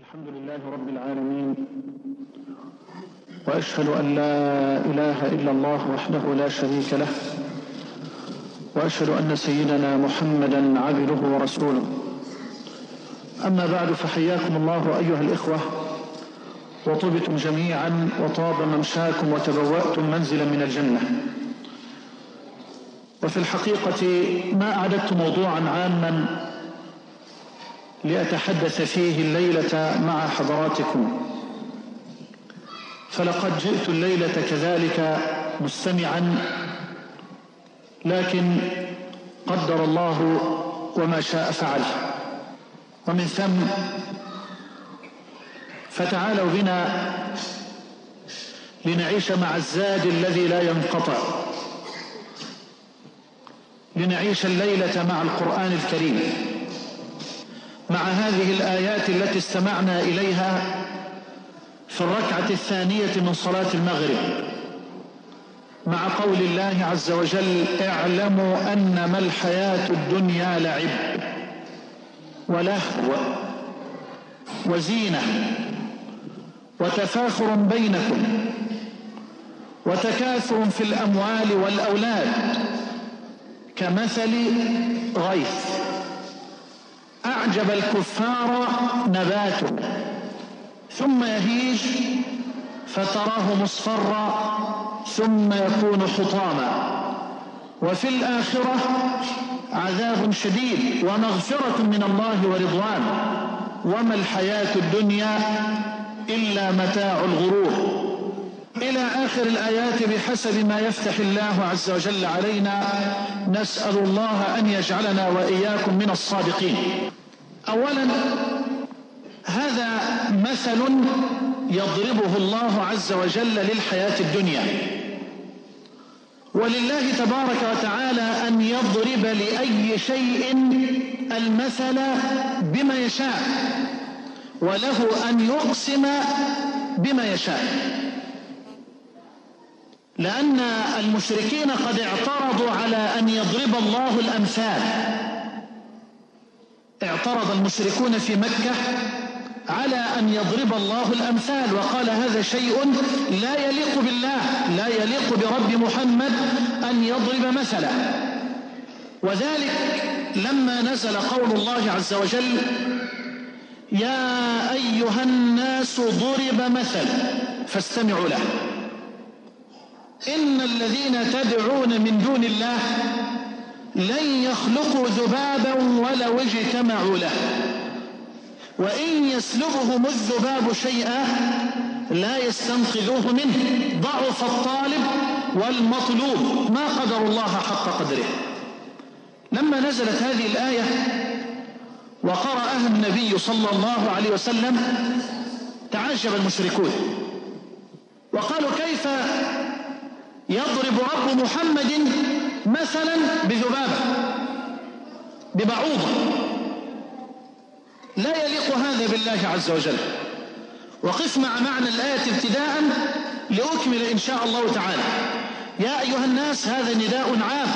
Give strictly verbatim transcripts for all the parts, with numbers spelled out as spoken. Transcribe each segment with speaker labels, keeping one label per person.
Speaker 1: الحمد لله رب العالمين، وأشهد أن لا إله إلا الله وحده لا شريك له، وأشهد أن سيدنا محمدا عبده ورسوله. أما بعد، فحياكم الله أيها الإخوة، وطبتم جميعا وطاب ممشاكم وتبوأتم منزلا من الجنة. وفي الحقيقة ما أعددت موضوعا عاما لأتحدث فيه الليلة مع حضراتكم، فلقد جئت الليلة كذلك مستمعا، لكن قدر الله وما شاء فعل. ومن ثم فتعالوا بنا لنعيش مع الزاد الذي لا ينقطع، لنعيش الليلة مع القرآن الكريم، مع هذه الآيات التي استمعنا إليها في الركعة الثانية من صلاة المغرب، مع قول الله عز وجل: اعلموا أنما الحياة الدنيا لعب ولهو وزينة وتفاخر بينكم وتكاثر في الأموال والأولاد كمثل غيث أعجب الكفار نباته ثم يهيج فتراه مصفرا ثم يكون حطاما وفي الآخرة عذاب شديد ومغفرة من الله ورضوان وما الحياة الدنيا إلا متاع الغرور، إلى آخر الآيات بحسب ما يفتح الله عز وجل علينا. نسأل الله أن يجعلنا وإياكم من الصادقين. أولا، هذا مثل يضربه الله عز وجل للحياة الدنيا، ولله تبارك وتعالى أن يضرب لأي شيء المثل بما يشاء، وله أن يقسم بما يشاء، لأن المشركين قد اعترضوا على أن يضرب الله الأمثال. اعترض المشركون في مكة على أن يضرب الله الأمثال، وقال هذا شيء لا يليق بالله، لا يليق برب محمد أن يضرب مثلا. وذلك لما نزل قول الله عز وجل: يا أيها الناس ضرب مثل فاستمعوا له إن الذين تدعون من دون الله لن يخلقوا ذبابا ولو اجتمعوا له وإن يسلبهم الذباب شيئا لا يستنقذوه منه ضعف الطالب والمطلوب ما قدر الله حق قدره. لما نزلت هذه الآية وقرأها النبي صلى الله عليه وسلم تعجب المشركون وقالوا: كيف يضرب رب محمد مثلا بذبابة ببعوضة؟ لا يليق هذا بالله عز وجل. وقف مع معنى الآية ابتداء لأكمل إن شاء الله تعالى. يا أيها الناس هذا نداء عام،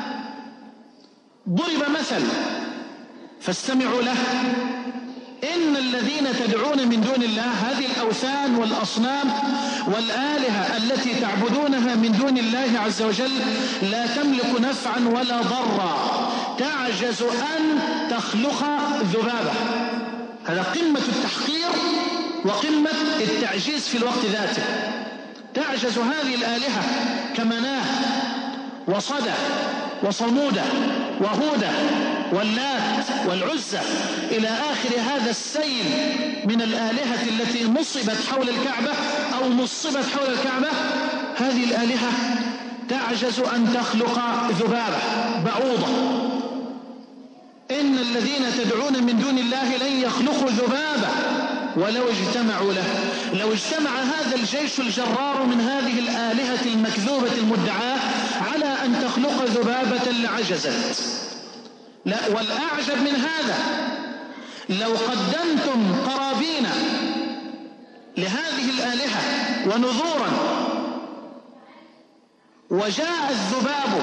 Speaker 1: ضرب مثل فاستمعوا له إن الذين تدعون من دون الله، هذه الأوثان والأصنام والآلهة التي تعبدونها من دون الله عز وجل لا تملك نفعا ولا ضرا، تعجز أن تخلق ذبابة. هذا قمة التحقير وقمة التعجيز في الوقت ذاته. تعجز هذه الآلهة كمناه وصدى وصمودة وهودة واللات والعزة إلى آخر هذا السيل من الآلهة التي نصبت حول الكعبة أو نصبت حول الكعبة. هذه الآلهة تعجز أن تخلق ذبابة بعوضة. إن الذين تدعون من دون الله لن يخلقوا ذبابة ولو اجتمعوا له. لو اجتمع هذا الجيش الجرار من هذه الآلهة المكذوبة المدعاة على أن تخلق ذبابة لعجزت. لا، والأعجب من هذا لو قدمتم قرابين لهذه الآلهة ونذورا وجاء الذباب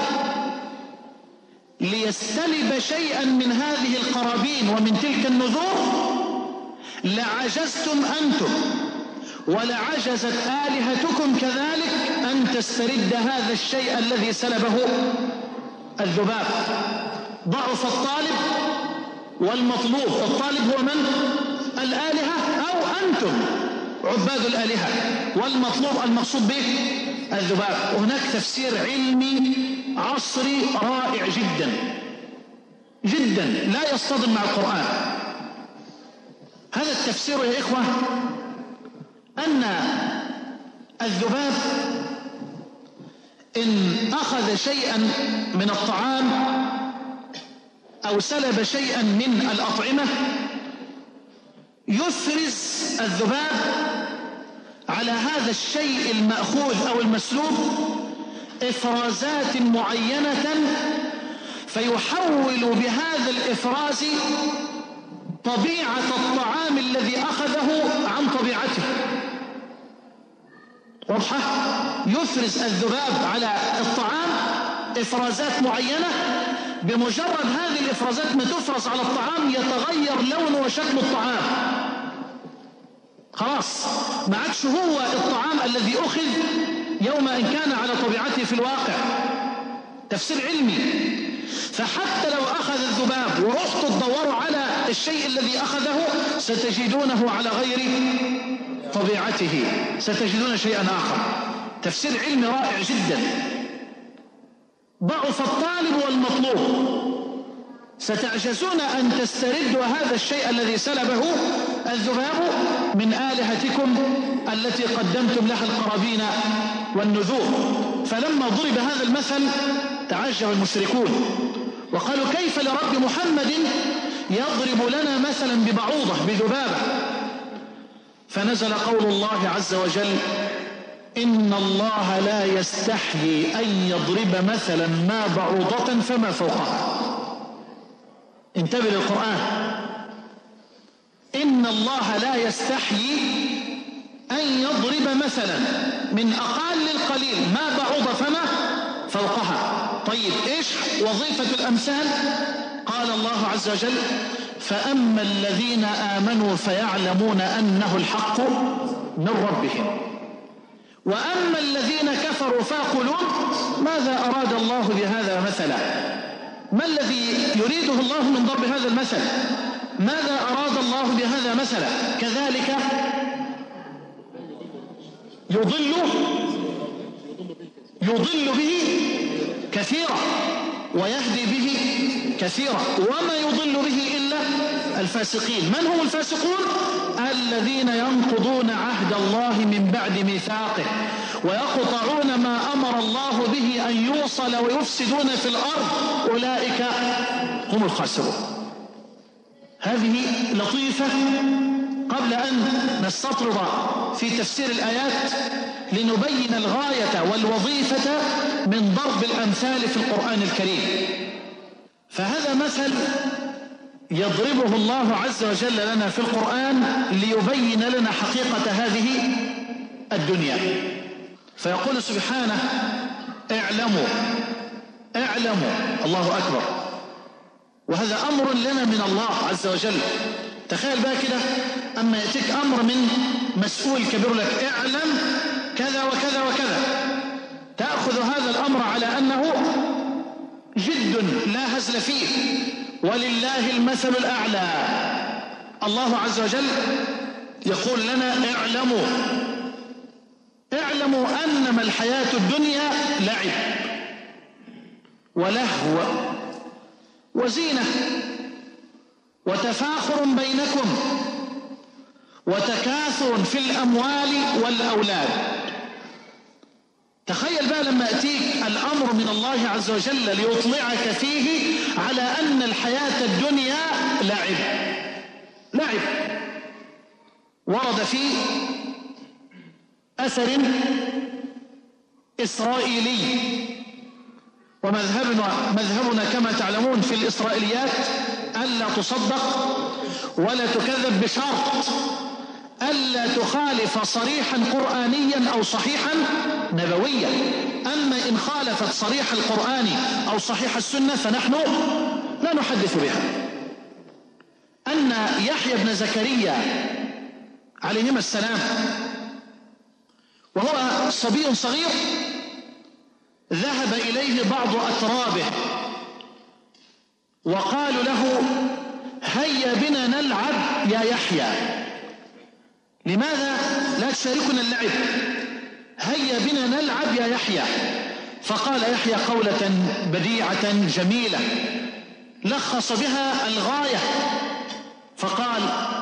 Speaker 1: ليستلب شيئا من هذه القرابين ومن تلك النذور، لعجزتم أنتم ولعجزت آلهتكم كذلك أن تسترد هذا الشيء الذي سلبه الذباب. ضعف الطالب والمطلوب. الطالب هو من؟ الآلهة أو أنتم عباد الآلهة، والمطلوب المقصود به الذباب. وهناك تفسير علمي عصري رائع جدا جدا لا يصطدم مع القرآن. هذا التفسير يا إخوة أن الذباب إن أخذ شيئا من الطعام أو سلب شيئا من الأطعمة يفرز الذباب على هذا الشيء المأخوذ أو المسلوب إفرازات معينة، فيحول بهذا الإفراز طبيعة الطعام الذي أخذه عن طبيعته. واضحة؟ يفرز الذباب على الطعام إفرازات معينة، بمجرد هذه الإفرازات ما تفرز على الطعام يتغير لون وشكل الطعام. خلاص ما عادش هو الطعام الذي أخذ يوم أن كان على طبيعته في الواقع. تفسير علمي. فحتى لو أخذ الذباب ورحتوا تدوروا على الشيء الذي أخذه ستجدونه على غير طبيعته، ستجدون شيئا آخر. تفسير علمي رائع جدا. ضعف الطالب والمطلوب، ستعجزون أن تستردوا هذا الشيء الذي سلبه الذباب من آلهتكم التي قدمتم لها القرابين والنذور. فلما ضرب هذا المثل تعجب المشركون وقالوا كيف لرب محمد يضرب لنا مثلا ببعوضة بذبابة؟ فنزل قول الله عز وجل إن الله لا يستحيي أن يضرب مثلا ما بعوضة فما فوقها. انتبه للقرآن. إن الله لا يستحيي أن يضرب مثلا من أقل القليل ما بعوضة فما فوقها. طيب إيش وظيفة الأمثال؟ قال الله عز وجل فأما الذين آمنوا فيعلمون أنه الحق من ربهم وأما الذين كفروا فيقولون ماذا أراد الله بهذا مثلا؟ ما الذي يريده الله من ضرب هذا المثل؟ ماذا أراد الله بهذا مثلا؟ كذلك يضل يضل به كثيرا ويهدي به كثيرا وما يضل به إلا الفاسقين. من هم الفاسقون؟ الذين ينقضون عهد الله من بعد ميثاقه ويقطعون ما أمر الله به أن يوصل ويفسدون في الأرض أولئك هم الخاسرون. هذه لطيفة قبل أن نستطرد في تفسير الآيات لنبين الغاية والوظيفة من ضرب الأمثال في القرآن الكريم. فهذا مثل يضربه الله عز وجل لنا في القرآن ليبين لنا حقيقة هذه الدنيا. فيقول سبحانه اعلموا اعلموا الله أكبر. وهذا أمر لنا من الله عز وجل. تخيل بقى كده أما يأتيك أمر من مسؤول كبير لك اعلم كذا وكذا وكذا، تأخذ هذا الأمر على أنه جد لا هزل فيه ولله المثل الأعلى. الله عز وجل يقول لنا اعلموا اعلموا أنما الحياة الدنيا لعب ولهو وزينة وتفاخر بينكم وتكاثر في الأموال والأولاد. تخيل بقى لما يأتيك الأمر من الله عز وجل ليطلعك فيه على أن الحياة الدنيا لعب لعب. ورد في أثر إسرائيلي، ومذهبنا مذهبنا كما تعلمون في الإسرائيليات ألا تصدق ولا تكذب بشرط ألا تخالف صريحا قرآنيا أو صحيحا نبويا. أما إن خالفت صريح القرآن أو صحيح السنة فنحن لا نحدث بها. أن يحيى بن زكريا عليهما السلام، وهو صبي صغير، ذهب إليه بعض أترابه وقالوا له: هيا بنا نلعب يا يحيى، لماذا لا تشاركنا اللعب؟ هيا بنا نلعب يا يحيى. فقال يحيى قولة بديعة جميلة لخص بها الغاية، فقال: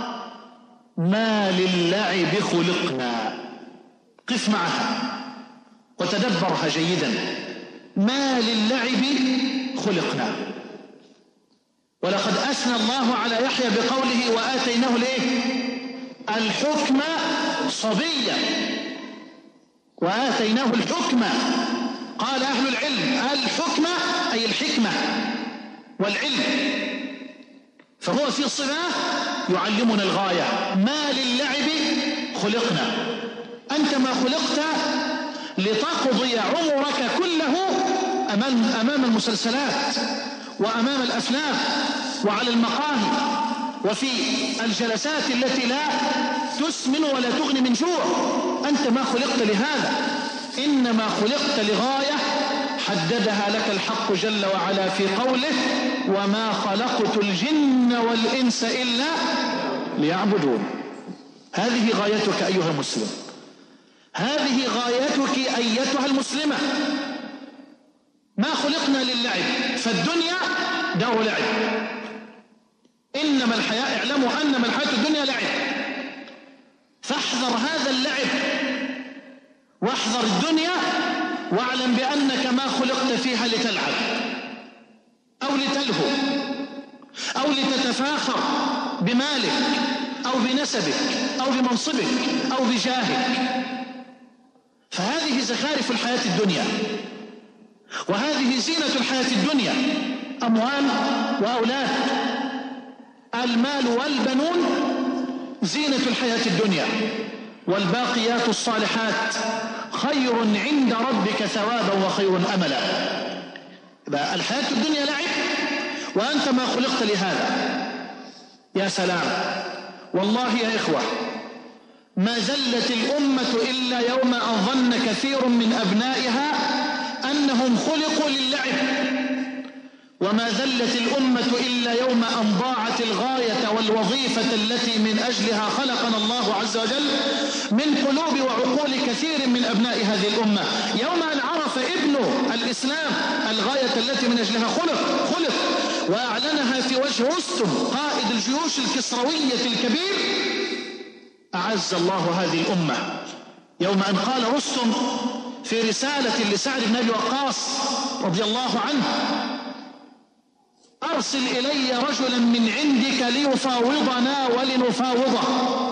Speaker 1: ما للعب خلقنا. قف معها وتدبرها جيدا. ما للعب خلقنا. ولقد أثنى الله على يحيى بقوله: وآتيناه الايه؟ الحكم صبيا. وآتيناه الحكم. قال أهل العلم: الحكم أي الحكمة والعلم. فهو في الصلاة يعلمنا الغاية. ما للعب خلقنا. أنت ما خلقت لتقضي عمرك كله أمام, أمام المسلسلات وأمام الأفلام وعلى المقاهي وفي الجلسات التي لا تسمن ولا تغني من جوع. أنت ما خلقت لهذا، إنما خلقت لغاية حددها لك الحق جل وعلا في قوله: وما خلقت الجن والإنس إلا ليعبدون. هذه غايتك أيها المسلم، هذه غايتك أيتها المسلمة. ما خلقنا للعب، فالدنيا دار لعب. إنما الحياة، اعلموا أنما الحياة الدنيا لعب، فاحذر هذا اللعب واحذر الدنيا، واعلم بأنك ما خلقت فيها لتلعب أو لتلهو أو لتتفاخر بمالك أو بنسبك أو بمنصبك أو بجاهك. فهذه زخارف الحياة الدنيا، وهذه زينة الحياة الدنيا: أموال وأولاد. المال والبنون زينة الحياة الدنيا، والباقيات الصالحات خير عند ربك ثوابا وخير أملا. الحياة الدنيا لعب وأنت ما خلقت لهذا. يا سلام، والله يا إخوة، ما زلت الأمة إلا يوم أن ظن كثير من أبنائها أنهم خلقوا للعب، وما زلت الأمة إلا يوم أن ضاعت الغاية والوظيفة التي من أجلها خلقنا الله عز وجل من قلوب وعقول كثير من أبناء هذه الأمة. يوم أن عرف ابن الإسلام الغاية التي من أجلها خلق خلق وأعلنها في وجه رستم قائد الجيوش الكسروية الكبير، أعز الله هذه الأمة. يوم أن قال رستم في رسالة لسعد بن أبي وقاص رضي الله عنه: أرسل إلي رجلا من عندك ليفاوضنا ولنفاوضه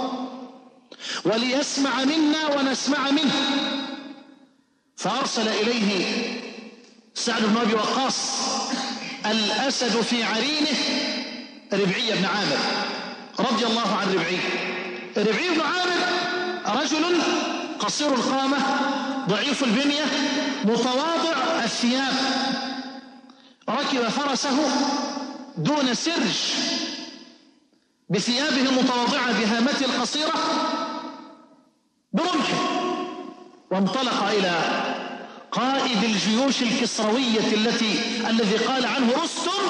Speaker 1: وليسمع منا ونسمع منه. فأرسل إليه سعد بن أبي وقاص الأسد في عرينه ربعي بن عامر رضي الله عن ربعي. ربعي بن عامر رجل قصير القامة ضعيف البنية متواضع الثياب، ركب فرسه دون سرج بثيابه المتواضعة بهامته القصيرة برمحه، وانطلق إلى قائد الجيوش الكسروية التي الذي قال عنه رستم: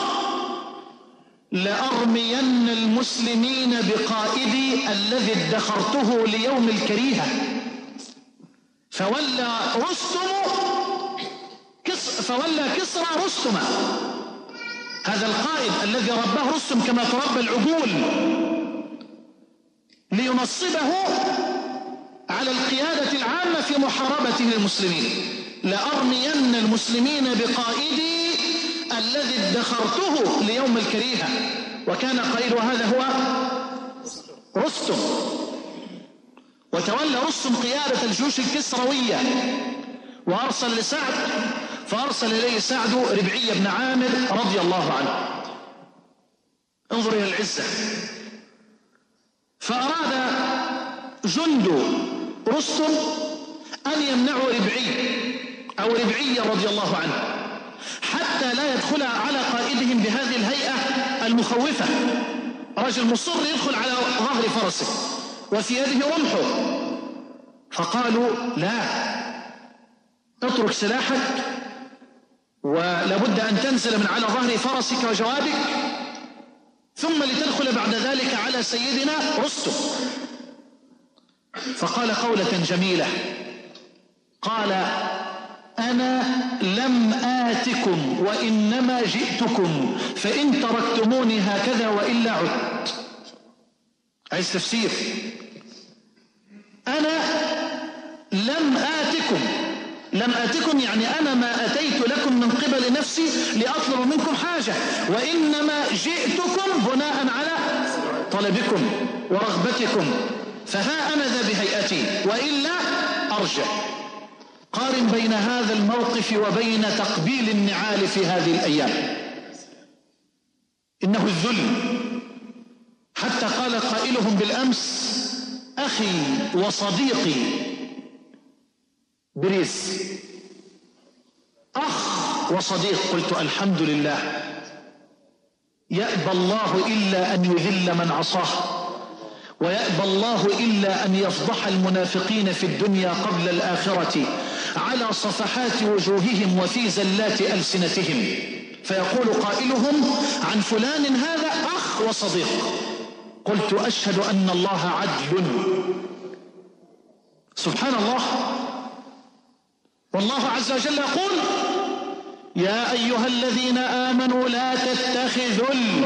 Speaker 1: لأرمين المسلمين بقائدي الذي ادخرته ليوم الكريهة. فولى رستم كس فولى كسرى رستم، هذا القائد الذي رباه رستم كما تربى العقول، لينصبه على القيادة العامة في محاربته للمسلمين. لأرمين المسلمين بقائدي الذي ادخرته ليوم الكريهة. وكان قائد هذا هو رستم. وتولى رستم قيادة الجيوش الكسروية وأرسل لسعد، فأرسل إليه سعد ربعي بن عامر رضي الله عنه. انظر إلى العزة. فأراد جند رستم أن يمنعوا ربعي أو ربعي رضي الله عنه حتى لا يدخل على قائدهم بهذه الهيئة المخوفة. رجل مصر يدخل على ظهر فرسه وفي يده رمحه. فقالوا لا، اترك سلاحك ولابد أن تنزل من على ظهر فرسك وجوادك ثم لتدخل بعد ذلك على سيدنا رستم. فقال قولة جميلة، قال أنا لم آتكم وإنما جئتكم فإن تركتموني هكذا وإلا عدت. عايز تفسير؟ أنا لم آتكم، لم آتكم يعني أنا ما أتيت لكم من قبل نفسي لأطلب منكم حاجة، وإنما جئتكم بناء على طلبكم ورغبتكم، فها أنا ذا بهيئتي وإلا أرجع. قارن بين هذا الموقف وبين تقبيل النعال في هذه الأيام. إنه الذل، حتى قال قائلهم بالأمس أخي وصديقي بريز، أخ وصديق. قلت الحمد لله، يأبى الله إلا أن يذل من عصاه، ويأبى الله إلا أن يفضح المنافقين في الدنيا قبل الآخرة على صفحات وجوههم وفي زلات ألسنتهم، فيقول قائلهم عن فلان هذا أخ وصديق. قلت أشهد أن الله عدل، سبحان الله. والله عز وجل يقول يا أيها الذين آمنوا لا تتخذوا ال...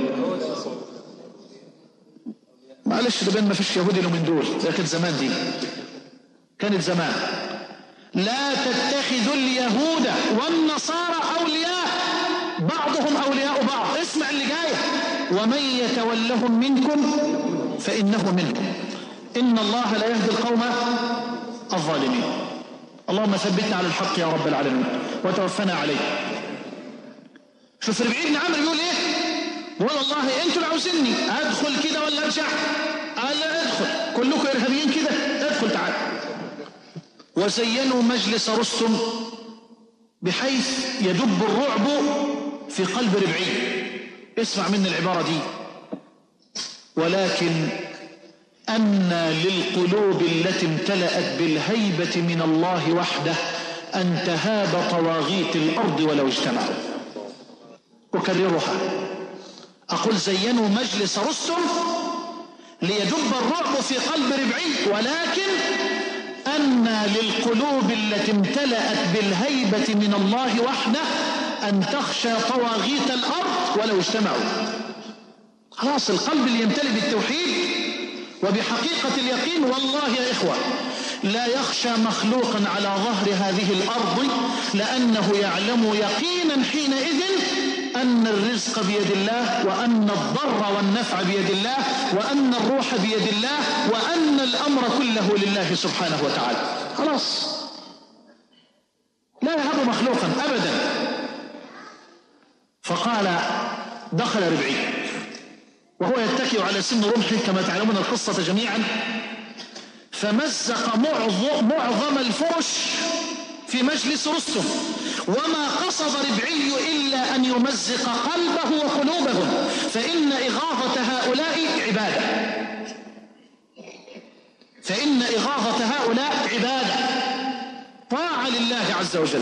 Speaker 1: معلش ده بين ما فيش يهودي له من دول، لكن زمان دي كانت زمان. لا تتخذوا اليهود والنصارى أولياء بعضهم أولياء بعض. اسمع اللي جايه، ومن يتولهم منكم فإنه منهم إن الله لا يهدي القوم الظالمين. اللهم ثبتنا على الحق يا رب العالمين وتوفنا عليه. شوف ربيع بن عمرو بيقول ايه؟ بيقول والله انتوا اللي عاوزيني ادخل كده ولا ارجع؟ قال لا ادخل، كلكم ارهابيين كده، ادخل تعال. وزينوا مجلس رستم بحيث يدب الرعب في قلب ربعي. اسمع مني العبارة دي، ولكن أن للقلوب التي امتلأت بالهيبة من الله وحده أن تهاب طواغيت الأرض ولو اجتمعوا. أكررها، أقول زينوا مجلس رستم ليدب الرعب في قلب ربعي، ولكن أن للقلوب التي امتلأت بالهيبة من الله وحده أن تخشى طواغيت الأرض ولو اجتمعوا. خلاص القلب اللي يمتلئ بالتوحيد وبحقيقة اليقين، والله يا إخوة لا يخشى مخلوقا على ظهر هذه الأرض، لأنه يعلم يقينا حينئذ أن الرزق بيد الله، وأن الضر والنفع بيد الله، وأن الروح بيد الله، وأن الأمر كله لله سبحانه وتعالى. خلاص لا يهاب مخلوقا أبدا. فقال دخل ربعي وهو يتكئ على سن رمحه كما تعلمون القصة جميعا، فمزق معظم, معظم الفرش في مجلس رستم، وما قصد ربعي إلا أن يمزق قلبه وقلوبهم، فإن إغاظة هؤلاء عبادة، فإن إغاظة هؤلاء عبادة طاعة لله عز وجل.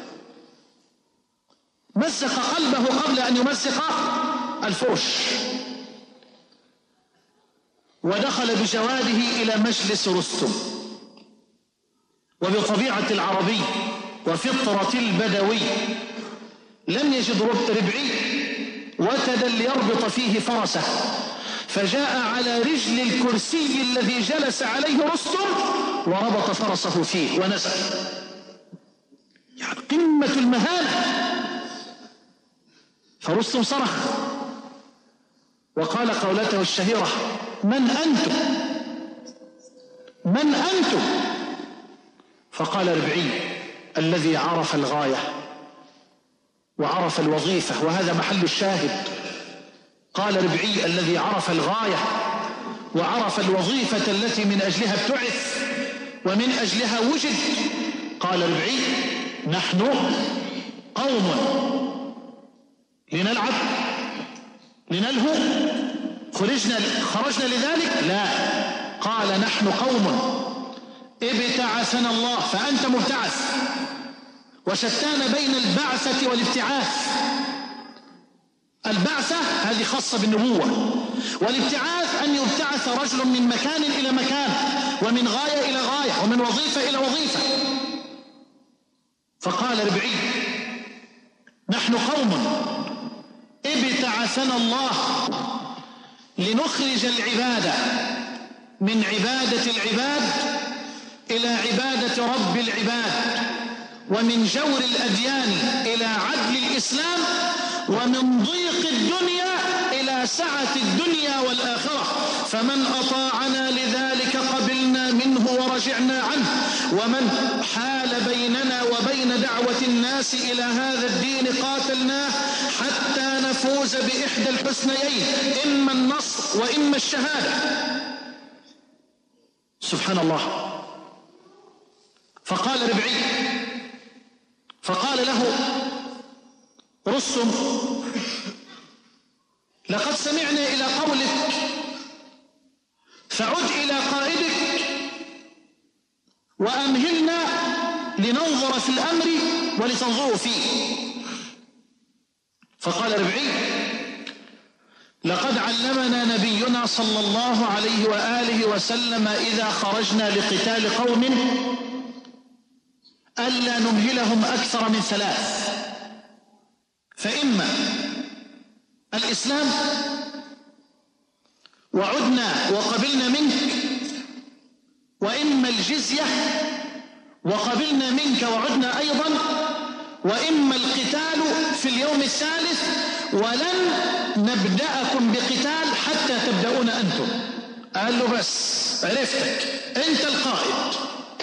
Speaker 1: مزق قلبه قبل أن يمزق الفرش، ودخل بجواده إلى مجلس رستم. وبطبيعة العربي وفطرة البدوي لم يجد ربعي وتدا ليربط فيه فرسه، فجاء على رجل الكرسي الذي جلس عليه رستم وربط فرسه فيه ونزل. يعني قمة المهانة. فرستم صرخ وقال قولته الشهيرة: من أنتم؟ من أنتم؟ فقال ربعي الذي عرف الغاية وعرف الوظيفة، وهذا محل الشاهد. قال ربعي الذي عرف الغاية وعرف الوظيفة التي من أجلها ابتعث ومن أجلها وجد. قال ربعي: نحن قوم لنلعب لنلهو، خرجنا خرجنا لذلك؟ لا، قال نحن قوم ابتعثنا الله، فأنت مبتعث، وشتان بين البعثة والابتعاث. البعثة هذه خاصة بالنبوة، والابتعاث أن يبتعث رجل من مكان إلى مكان، ومن غاية إلى غاية، ومن وظيفة إلى وظيفة. فقال ربعي نحن قوم ابتعثنا الله لنخرج العبادة من عبادة العباد إلى عبادة رب العباد، ومن جور الأديان إلى عدل الإسلام، ومن ضيق الدنيا إلى سعة الدنيا والآخرة. فمن أطاعنا لذلك قبلنا منه ورجعنا عنه، ومن حال بيننا وبين دعوة الناس إلى هذا الدين قاتلناه حتى نفوز بإحدى الحسنيين، إما النصر وإما الشهادة. سبحان الله. فقال ربعي، فقال له رستم لقد سمعنا إلى قولك، فعد إلى قائدك وأمهلنا لننظر في الأمر ولتنظروا فيه. فقال ربعي لقد علمنا نبينا صلى الله عليه وآله وسلم إذا خرجنا لقتال قوم ألا نمهلهم أكثر من ثلاث، فإما الإسلام وعدنا وقبلنا منك، وإما الجزية وقبلنا منك وعدنا أيضا، وإما القتال في اليوم الثالث ولن نبدأكم بقتال حتى تبدأون أنتم. قال له بس عرفتك، أنت القائد.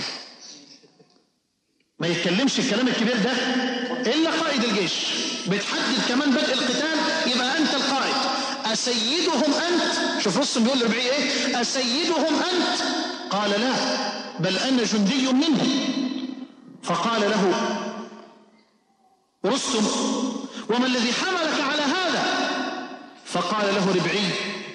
Speaker 1: ما يتكلمش الكلام الكبير ده إلا قائد الجيش، بتحدد كمان بدء القتال، يبقى أنت القائد. أسيدهم أنت؟ شوف رستم بيقول لربعي إيه؟ أسيدهم أنت؟ قال لا، بل أنا جندي منهم. فقال له رستم وما الذي حملك على هذا؟ فقال له ربعي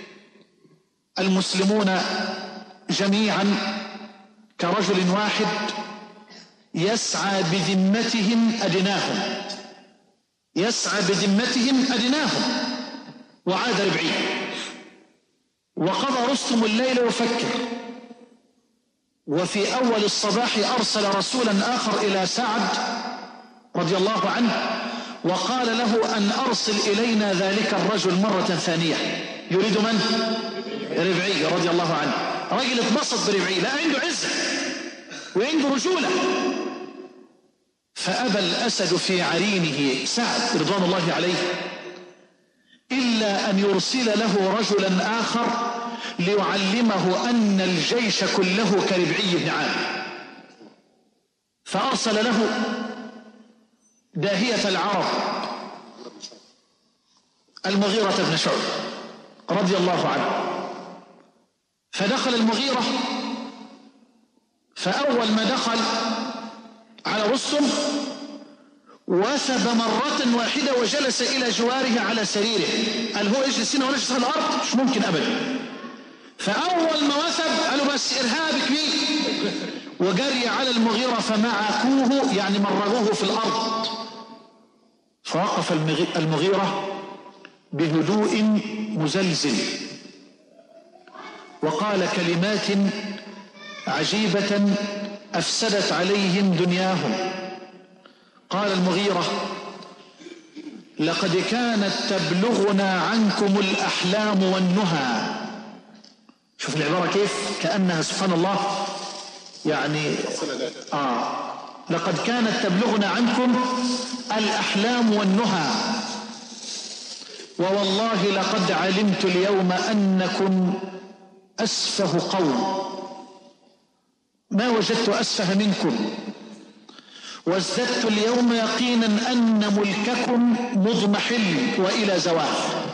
Speaker 1: المسلمون جميعا كرجل واحد يسعى بذمتهم أدناهم، يسعى بذمتهم أدناهم. وعاد ربعي وقضى رستم الليل يفكر، وفي أول الصباح أرسل رسولا آخر إلى سعد رضي الله عنه وقال له أن أرسل إلينا ذلك الرجل مرة ثانية. يريد من؟ ربعي رضي الله عنه. رجل اتبسط بربعي، لا عنده عزة وعنده رجولة. فأبى الأسد في عرينه سعد رضوان الله عليه إلا أن يرسل له رجلا آخر ليعلمه أن الجيش كله كربعي بن عامر. فأرسل له داهية العرب المغيرة بن شعبة رضي الله عنه. فدخل المغيرة، فأول ما دخل على رستم وثب مرة واحدة وجلس إلى جواره على سريره. قال هو اجلس هنا ونجلس على الأرض؟ مش ممكن أبدا. فأول ما وثب قالوا بس إرهابك بيه، وجري على المغيرة فمعكوه يعني مرغوه في الأرض. فوقف المغيرة بهدوء مزلزل وقال كلمات عجيبة أفسدت عليهم دنياهم. قال المغيرة لقد كانت تبلغنا عنكم الأحلام والنهى. شوف العبارة كيف كأنها سبحان الله يعني آه لقد كانت تبلغنا عنكم الأحلام والنهى، ووالله لقد علمت اليوم أنكم أسفه قوم، ما وجدت أسفه منكم، وازددت اليوم يقينا أن ملككم مضمحل وإلى زوال.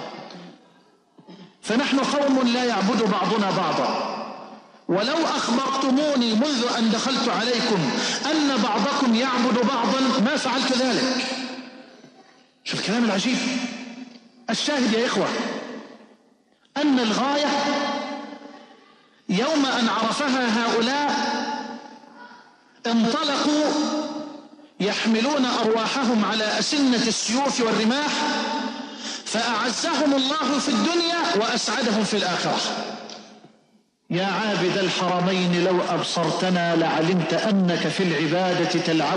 Speaker 1: فنحن قوم لا يعبد بعضنا بعضا، ولو أخبرتموني منذ أن دخلت عليكم أن بعضكم يعبد بعضا ما فعلت ذلك. شوف الكلام العجيب. الشاهد يا إخوة أن الغاية يوم أن عرفها هؤلاء انطلقوا يحملون أرواحهم على أسنة السيوف والرماح، فأعزهم الله في الدنيا وأسعدهم في الآخرة. يا عابد الحرمين لو أبصرتنا لعلمت أنك في العبادة تلعب.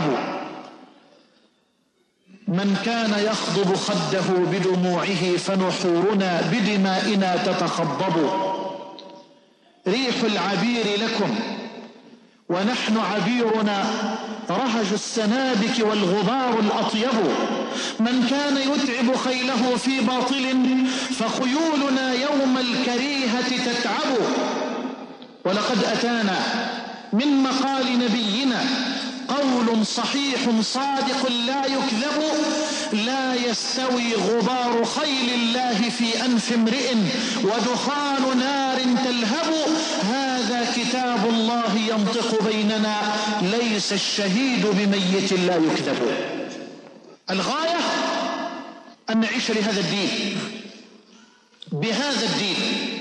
Speaker 1: من كان يخضب خده بدموعه فنحورنا بدمائنا تتخضب. ريح العبير لكم ونحن عبيرنا رهج السنابك والغبار الأطيب. من كان يتعب خيله في باطل فخيولنا يوم الكريهة تتعب. ولقد أتانا من مقال نبينا قول صحيح صادق لا يكذب. لا يستوي غبار خيل الله في أنف امرئ ودخان نار تلهب. هذا كتاب الله ينطق بيننا ليس الشهيد بميت لا يكذب. الغاية أن نعيش لهذا الدين، بهذا الدين،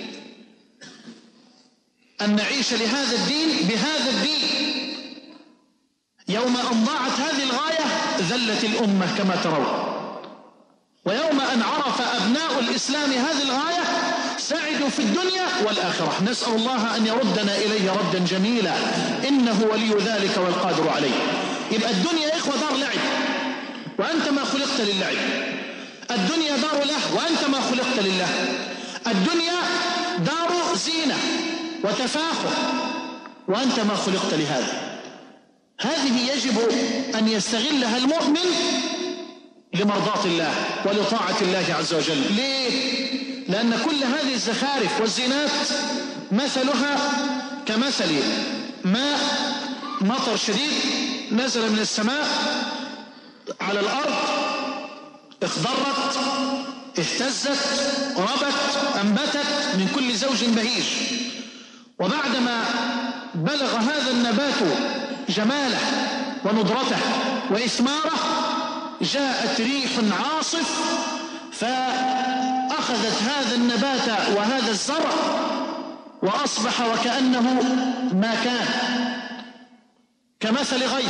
Speaker 1: أن نعيش لهذا الدين بهذا الدين. يوم أن ضاعت هذه الغاية ذلت الأمة كما ترون، ويوم أن عرف أبناء الإسلام هذه الغاية سعدوا في الدنيا والآخرة. نسأل الله أن يردنا إليه ردا جميلا إنه ولي ذلك والقادر عليه. يبقى الدنيا يا إخوة دار لعب وأنت ما خلقت للعب. الدنيا دار له وأنت ما خلقت لله. الدنيا دار زينة وتفاخر وأنت ما خلقت لهذا. هذه يجب أن يستغلها المؤمن لمرضاة الله ولطاعة الله عز وجل. ليه؟ لأن كل هذه الزخارف والزينات مثلها كمثل ماء مطر شديد نزل من السماء على الأرض، اخضرت، اهتزت، ربت، أنبتت من كل زوج بهيج. وبعدما بلغ هذا النبات جماله وندرته وإثماره جاءت ريح عاصف فأخذت هذا النبات وهذا الزرع وأصبح وكأنه ما كان، كمثل غيث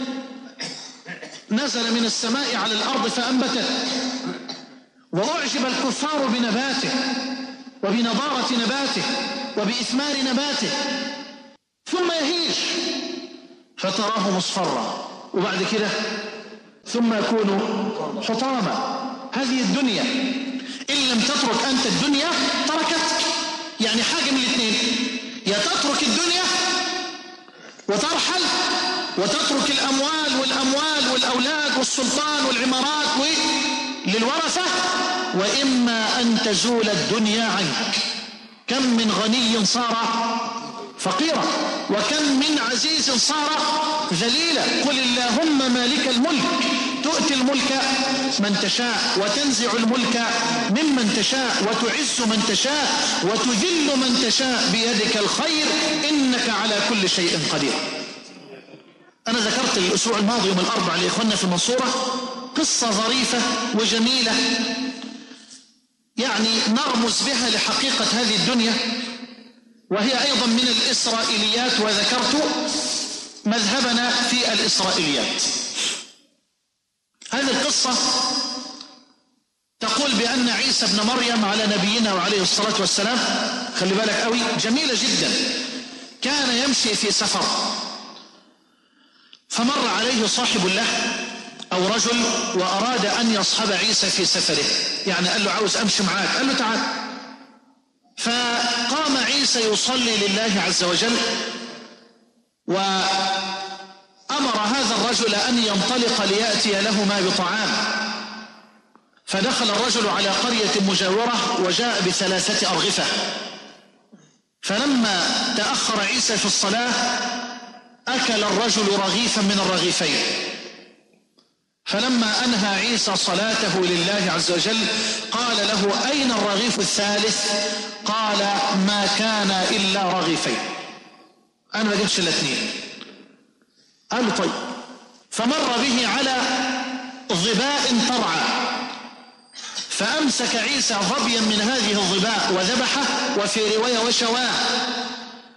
Speaker 1: نزل من السماء على الأرض فأنبتت. وأعجب الكفار بنباته وبنضارة نباته وبإثمار نباته، ثم يهيج فتراه مصفرا وبعد كده ثم يكون حطاما. هذه الدنيا إن لم تترك أنت الدنيا تركتك. يعني حاجة من الاثنين، يا تترك الدنيا وترحل وتترك الأموال والأموال والأولاد والسلطان والعمارات للورثة، وإما أن تزول الدنيا عنك. كم من غني صار فقيرا وكم من عزيز صار ذليلا. قل اللهم مالك الملك تؤتي الملك من تشاء وتنزع الملك ممن تشاء وتعز من تشاء وتذل من تشاء بيدك الخير إنك على كل شيء قدير. أنا ذكرت الأسبوع الماضي يوم الأربعاء لإخواننا في المنصورة قصة ظريفة وجميلة يعني نرمز بها لحقيقة هذه الدنيا، وهي أيضا من الإسرائيليات، وذكرت مذهبنا في الإسرائيليات. هذه القصة تقول بأن عيسى ابن مريم على نبينا وعليه الصلاة والسلام، خلي بالك قوي، جميلة جدا، كان يمشي في سفر فمر عليه صاحب له أو رجل وأراد أن يصحب عيسى في سفره، يعني قال له عاوز أمشي معاك، قال له تعال. فقام عيسى يصلي لله عز وجل وأمر هذا الرجل أن ينطلق ليأتي له ما بطعام. فدخل الرجل على قرية مجاورة وجاء بثلاثة أرغفة. فلما تأخر عيسى في الصلاة أكل الرجل رغيفا من الرغيفين. فلما أنهى عيسى صلاته لله عز وجل قال له أين الرغيف الثالث؟ قال ما كان إلا رغيفين، أنا ما جبتش الاثنين. قال له طيب. فمر به على ظباء ترعى فأمسك عيسى ظبيا من هذه الظباء وذبحه، وفي رواية وشواه.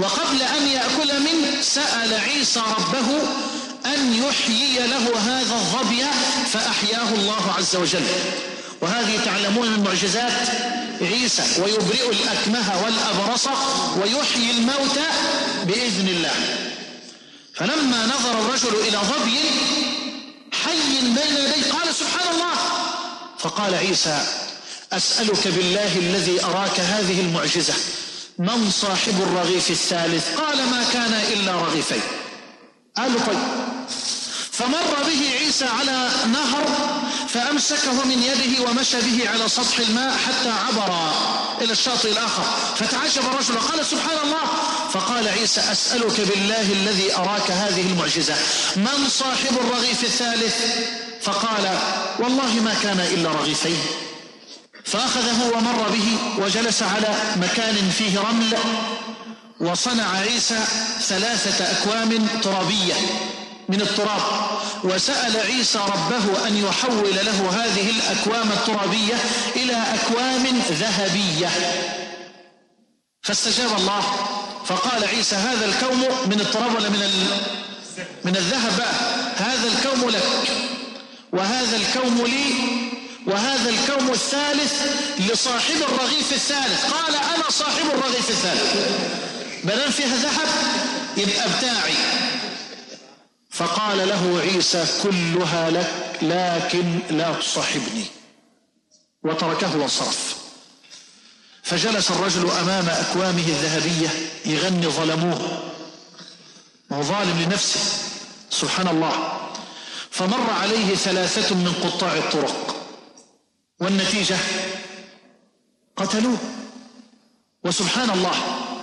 Speaker 1: وقبل أن يأكل منه سأل عيسى ربه أن يحيي له هذا الظبي فأحياه الله عز وجل. وهذه تعلمون من معجزات عيسى، ويبرئ الأكمه والأبرص ويحيي الموتى بإذن الله. فلما نظر الرجل إلى ظبي حي بين يديه قال سبحان الله. فقال عيسى أسألك بالله الذي أراك هذه المعجزة من صاحب الرغيف الثالث؟ قال ما كان إلا رغيفين. قالوا طيب. فمر به عيسى على نهر فأمسكه من يده ومشى به على سطح الماء حتى عبر إلى الشاطئ الآخر. فتعجب الرجل وقال سبحان الله. فقال عيسى أسألك بالله الذي أراك هذه المعجزة من صاحب الرغيف الثالث؟ فقال والله ما كان إلا رغيفين. فأخذه ومر به وجلس على مكان فيه رمل، وصنع عيسى ثلاثة أكوام ترابية من التراب، وسأل عيسى ربه أن يحول له هذه الأكوام الترابية إلى أكوام ذهبية، فاستجاب الله. فقال عيسى هذا الكوم من التراب ولا من من الذهب بقى؟ هذا الكوم لك وهذا الكوم لي وهذا الكوم الثالث لصاحب الرغيف الثالث. قال أنا صاحب الرغيف الثالث، بلان فيها ذهب يبقى بتاعي. فقال له عيسى كلها لك لكن لا تصاحبني، وتركه وانصرف. فجلس الرجل أمام أكوامه الذهبية يغني ظلموه، وهو ظالم لنفسه سبحان الله. فمر عليه ثلاثة من قطاع الطرق، والنتيجة قتلوه. وسبحان الله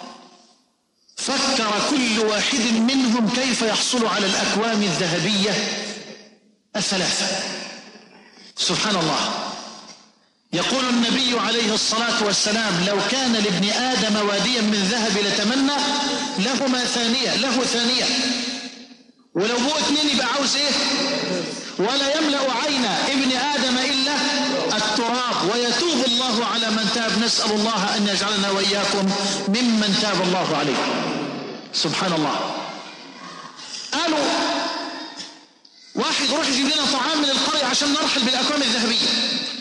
Speaker 1: فكر كل واحد منهم كيف يحصل على الأكوام الذهبية الثلاثة. سبحان الله. يقول النبي عليه الصلاة والسلام لو كان لابن آدم واديا من ذهب لتمنى لهما ثانية له ثانية، ولو هو اثنين يبقى عاوز ايه؟ ولا يملأ عين ابن آدم إلا التراب، ويتوب الله على من تاب. نسأل الله أن يجعلنا وإياكم ممن تاب الله عليه. سبحان الله. قالوا واحد روح يجيب لنا طعام من القرية عشان نرحل بالأكوام الذهبية.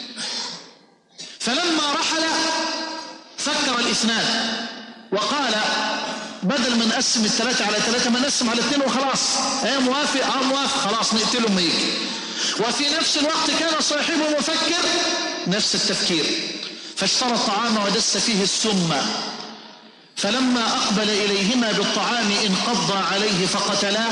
Speaker 1: فلما رحل فكر الاثنان وقال بدل ما نقسم الثلاثة على ثلاثة ما نقسم على اثنين وخلاص. ايه موافق؟ اه موافق، خلاص نقتلهم ما يجي. وفي نفس الوقت كان صاحبه مفكر نفس التفكير، فاشترى الطعام ودس فيه السم. فلما أقبل إليهما بالطعام انقض عليه فقتلاه،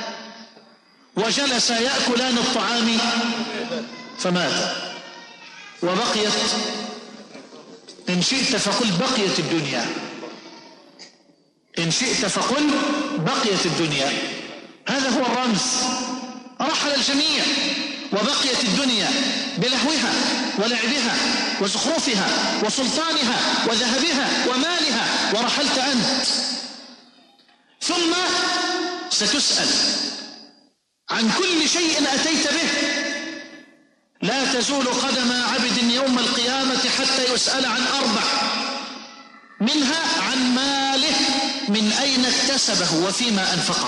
Speaker 1: وجلس يأكلان الطعام فمات. وبقيت إن شئت فقل بقيت الدنيا، إن شئت فقل بقيت الدنيا. هذا هو الرمز. رحل الجميع وبقيت الدنيا بلهوها ولعبها وزخرفها وسلطانها وذهبها ومالها، ورحلت أنت. ثم ستسأل عن كل شيء أتيت به. لا تزول قدم عبد يوم القيامة حتى يسأل عن أربع، منها عن ماله من أين اكتسبه وفيما أنفقه.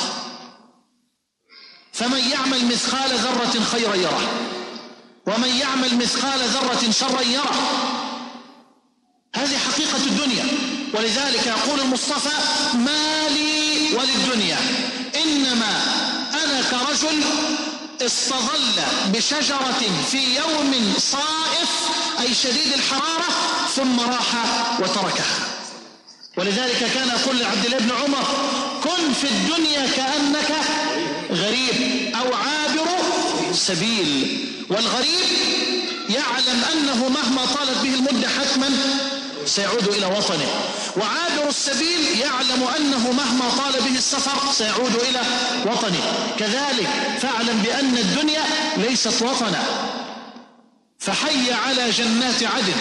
Speaker 1: فمن يعمل مثقال ذرة خيرا يره، ومن يعمل مثقال ذرة شرا يره. هذه حقيقة الدنيا. ولذلك يقول المصطفى ما لي وللدنيا إنما أنا كرجل استظل بشجرة في يوم صائف أي شديد الحرارة ثم راح وتركها. ولذلك كان يقول لعبد الله بن عمر كن في الدنيا كأنك غريب أو عابر سبيل. والغريب يعلم أنه مهما طالت به المدة حتما سيعود إلى وطنه، وعابر السبيل يعلم أنه مهما طال به السفر سيعود إلى وطنه. كذلك فاعلم بأن الدنيا ليست وطنا، فحي على جنات عدن.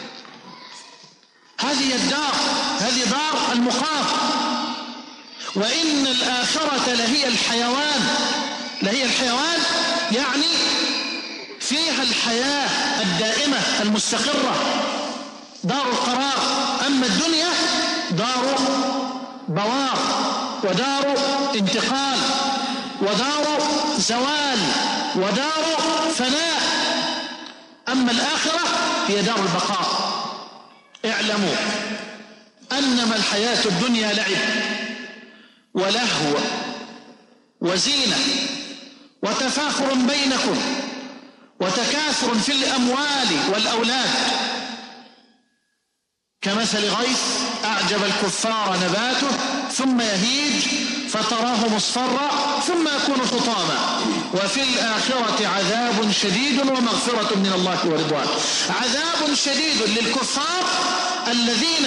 Speaker 1: هذه الدار، هذه دار المقام. وإن الآخرة لهي الحيوان، لهي الحيوان يعني فيها الحياة الدائمة المستقرة، دار القرار. أما الدنيا دار بوار ودار انتقال ودار زوال ودار فناء. أما الآخرة هي دار البقاء. اعلموا أنما الحياة الدنيا لعب ولهو وزينة وتفاخر بينكم وتكاثر في الأموال والأولاد، كمثل غيث أعجب الكفار نباته ثم يهيج فتراه مصفرا ثم يكون حطاما وفي الآخرة عذاب شديد ومغفرة من الله ورضوان. عذاب شديد للكفار الذين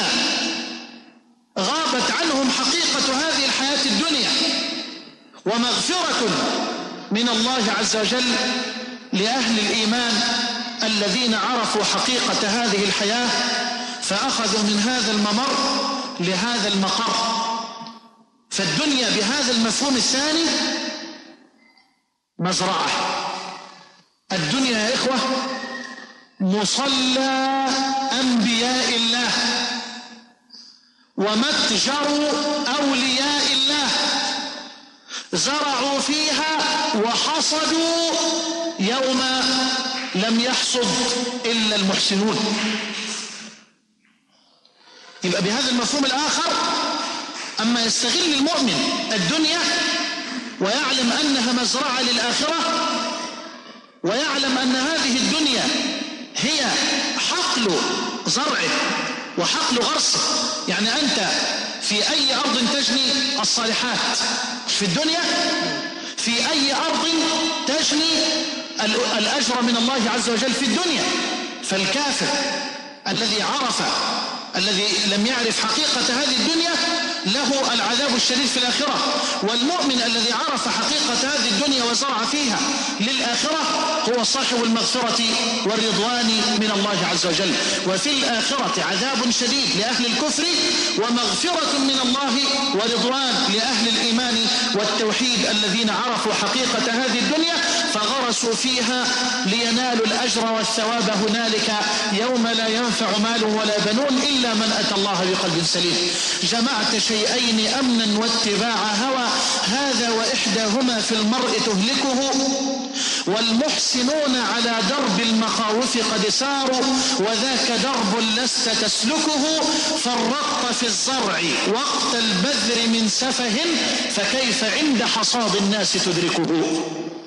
Speaker 1: غابت عنهم حقيقة هذه الحياة الدنيا، ومغفرة من الله عز وجل لأهل الإيمان الذين عرفوا حقيقة هذه الحياة فأخذوا من هذا الممر لهذا المقر. فالدنيا بهذا المفهوم الثاني مزرعة. الدنيا يا إخوة مصلى أنبياء الله ومتجر أولياء الله، زرعوا فيها وحصدوا يوم لم يحصد إلا المحسنون. يبقى بهذا المفهوم الآخر أما يستغل المؤمن الدنيا ويعلم أنها مزرعة للآخرة، ويعلم أن هذه الدنيا هي حقل زرعه وحقل غرسه. يعني أنت في أي أرض تجني الصالحات في الدنيا، في أي أرض تجني الأجر من الله عز وجل في الدنيا. فالكافر الذي عرف الذي لم يعرف حقيقة هذه الدنيا له العذاب الشديد في الآخرة، والمؤمن الذي عرف حقيقة هذه الدنيا وزرع فيها للآخرة هو صاحب المغفرة والرضوان من الله عز وجل. وفي الآخرة عذاب شديد لأهل الكفر ومغفرة من الله ورضوان لأهل الإيمان والتوحيد الذين عرفوا حقيقة هذه الدنيا فغرسوا فيها لينالوا الأجر والثواب هنالك يوم لا ينفع مال ولا بنون إلا من أتى الله بقلب سليم. جمعت شيئين أمنا واتباع هوى، هذا وإحداهما في المرء تهلكه، والمحسنون على درب المخاوف قد ساروا، وذاك درب لست تسلكه، فرقت في الزرع وقت البذر من سفه، فكيف عند حصاد الناس تدركه.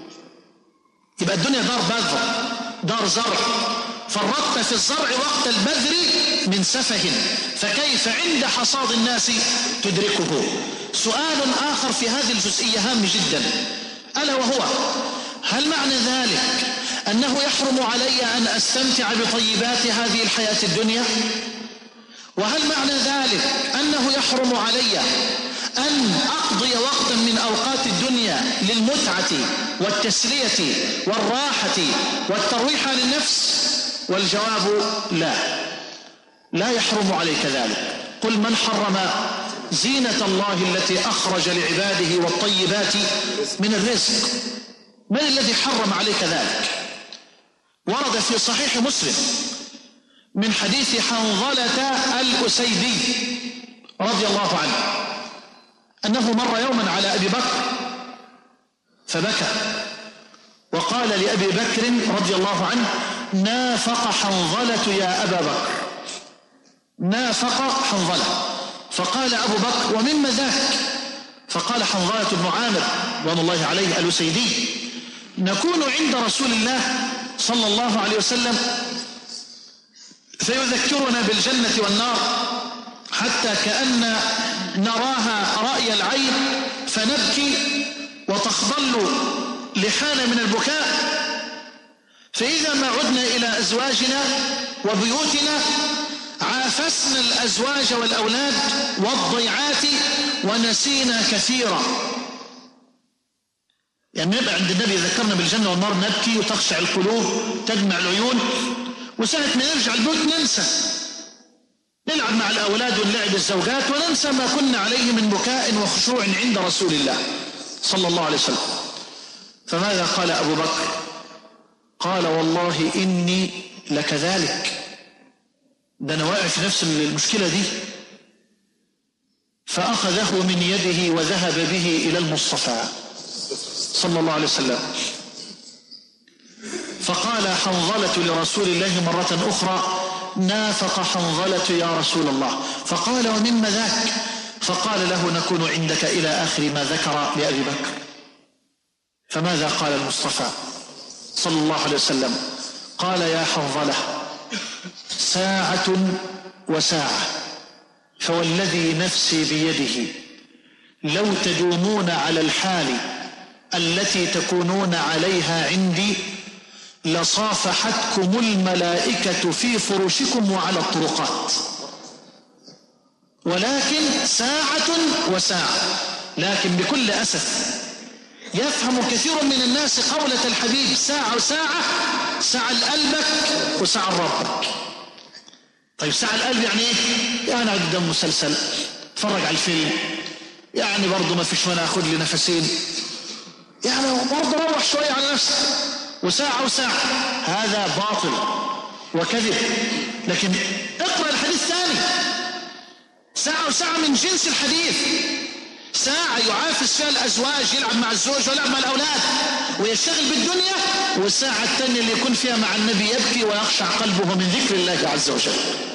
Speaker 1: يبقى الدنيا دار بذر، دار زرع. فرقت في الزرع وقت البذر من سفه، فكيف عند حصاد الناس تدركه. سؤال آخر في هذه الجزئية هام جدا، ألا وهو: هل معنى ذلك أنه يحرم علي أن أستمتع بطيبات هذه الحياة الدنيا؟ وهل معنى ذلك أنه يحرم علي أن أقضي وقتا من أوقات الدنيا للمتعة والتسلية والراحة والترويح للنفس؟ والجواب لا، لا يحرم عليك ذلك. قل من حرم زينة الله التي أخرج لعباده والطيبات من الرزق؟ من الذي حرم عليك ذلك؟ ورد في صحيح مسلم من حديث حنظلة الأسيدي رضي الله عنه أنه مر يوما على أبي بكر فبكى وقال لأبي بكر رضي الله عنه: نافق حنظلة يا أبا بكر، نافق حنظلة. فقال أبو بكر: ومما ذاك؟ فقال حنظلة بن عامر رضي الله عليه الأسيدي: نكون عند رسول الله صلى الله عليه وسلم فيذكرنا بالجنة والنار حتى كأن نراها رأي العين فنبكي وتخضل لحانا من البكاء، فإذا ما عدنا إلى أزواجنا وبيوتنا عافسنا الأزواج والأولاد والضيعات ونسينا كثيرا. يعني نبقى عند النبي ذكرنا بالجنة والنار نبكي وتخشع القلوب تدمع العيون، وساعة ما نرجع البيوت ننسى، نلعب مع الأولاد ونلعب الزوجات وننسى ما كنا عليه من بكاء وخشوع عند رسول الله صلى الله عليه وسلم. فماذا قال أبو بكر؟ قال: والله إني لكذلك، ده أنا واقع في نفس المشكلة دي. فأخذه من يده وذهب به إلى المصطفى صلى الله عليه وسلم، فقال حنظلة لرسول الله مرة أخرى: نافق حنظلة يا رسول الله. فقال: ومما ذاك؟ فقال له: نكون عندك إلى آخر ما ذكر لأبي بكر. فماذا قال المصطفى صلى الله عليه وسلم؟ قال: يا حنظلة، ساعة وساعة، فوالذي نفسي بيده لو تدومون على الحال التي تكونون عليها عندي لصافحتكم الملائكة في فرشكم وعلى الطرقات، ولكن ساعة وساعة. لكن بكل أسف يفهم كثير من الناس قولة الحبيب ساعة وساعة، ساعة لقلبك وساعة لربك. طيب ساعة القلب يعني ايه؟ يعني اقعد قدام مسلسل، اتفرج على الفيلم، يعني برضه ما فيش وانا اخد لي نفسين، يعني برضه روح شوية على نفسك. وساعة وساعة، هذا باطل وكذب. لكن اقرأ الحديث الثاني، ساعة وساعة من جنس الحديث. ساعة يعافس فيها الأزواج، يلعب مع الزوج ويلعب مع الأولاد ويشتغل بالدنيا، والساعة الثانية اللي يكون فيها مع النبي يبكي ويخشع قلبه من ذكر الله عز وجل.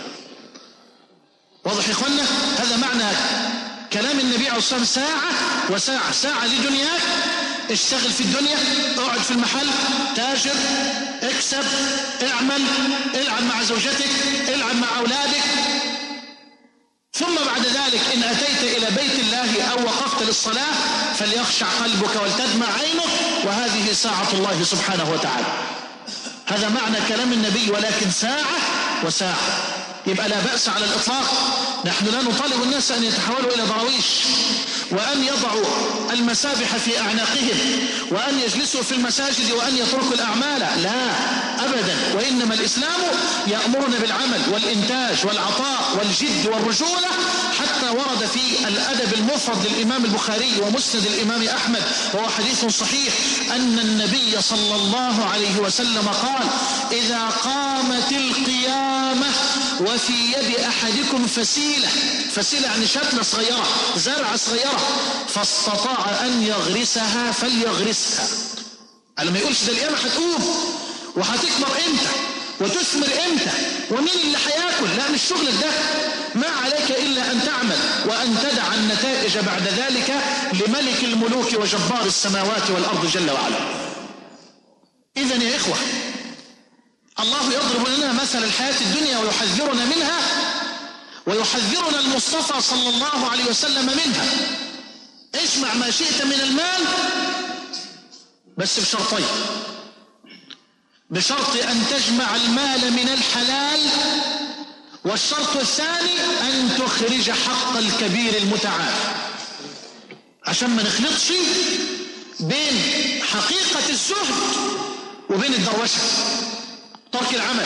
Speaker 1: واضح يا إخوانا؟ هذا معنى كلام النبي عليه الصلاة والسلام، ساعة وساعة. ساعة لدنياك، اشتغل في الدنيا، اقعد في المحل، تاجر، اكسب، اعمل، العب مع زوجتك، العب مع أولادك. ثم بعد ذلك إن أتيت إلى بيت الله أو وقفت للصلاة فليخشع قلبك ولتدمع عينك، وهذه ساعة الله سبحانه وتعالى. هذا معنى كلام النبي، ولكن ساعة وساعة. يبقى لا بأس على الإطلاق. نحن لا نطالب الناس أن يتحولوا إلى دراويش وأن يضعوا المسابح في أعناقهم وأن يجلسوا في المساجد وأن يتركوا الأعمال، لا أبدا. وإنما الإسلام يأمرنا بالعمل والإنتاج والعطاء والجد والرجولة، حتى ورد في الأدب المفرد للإمام البخاري ومسند الإمام أحمد وهو حديث صحيح أن النبي صلى الله عليه وسلم قال: إذا قامت القيامة وفي يد أحدكم فسيلة، فسيلة يعني شتلة صغيرة، زرعة صغيرة، فاستطاع أن يغرسها فليغرسها. أنا ما يقولش ده القيامة هتقوم وهتكبر إمتى وتثمر إمتى ومين اللي هياكل، لا مش شغلك ده. ما عليك إلا أن تعمل وأن تدع النتائج بعد ذلك لملك الملوك وجبار السماوات والأرض جل وعلا. إذن يا إخوة، الله يضرب لنا مثل الحياة الدنيا ويحذرنا منها، ويحذرنا المصطفى صلى الله عليه وسلم منها. اجمع ما شئت من المال، بس بشرطين: بشرط أن تجمع المال من الحلال، والشرط الثاني أن تخرج حق الكبير المتعال، عشان ما نخلطش بين حقيقة الزهد وبين الدروشة، ترك العمل.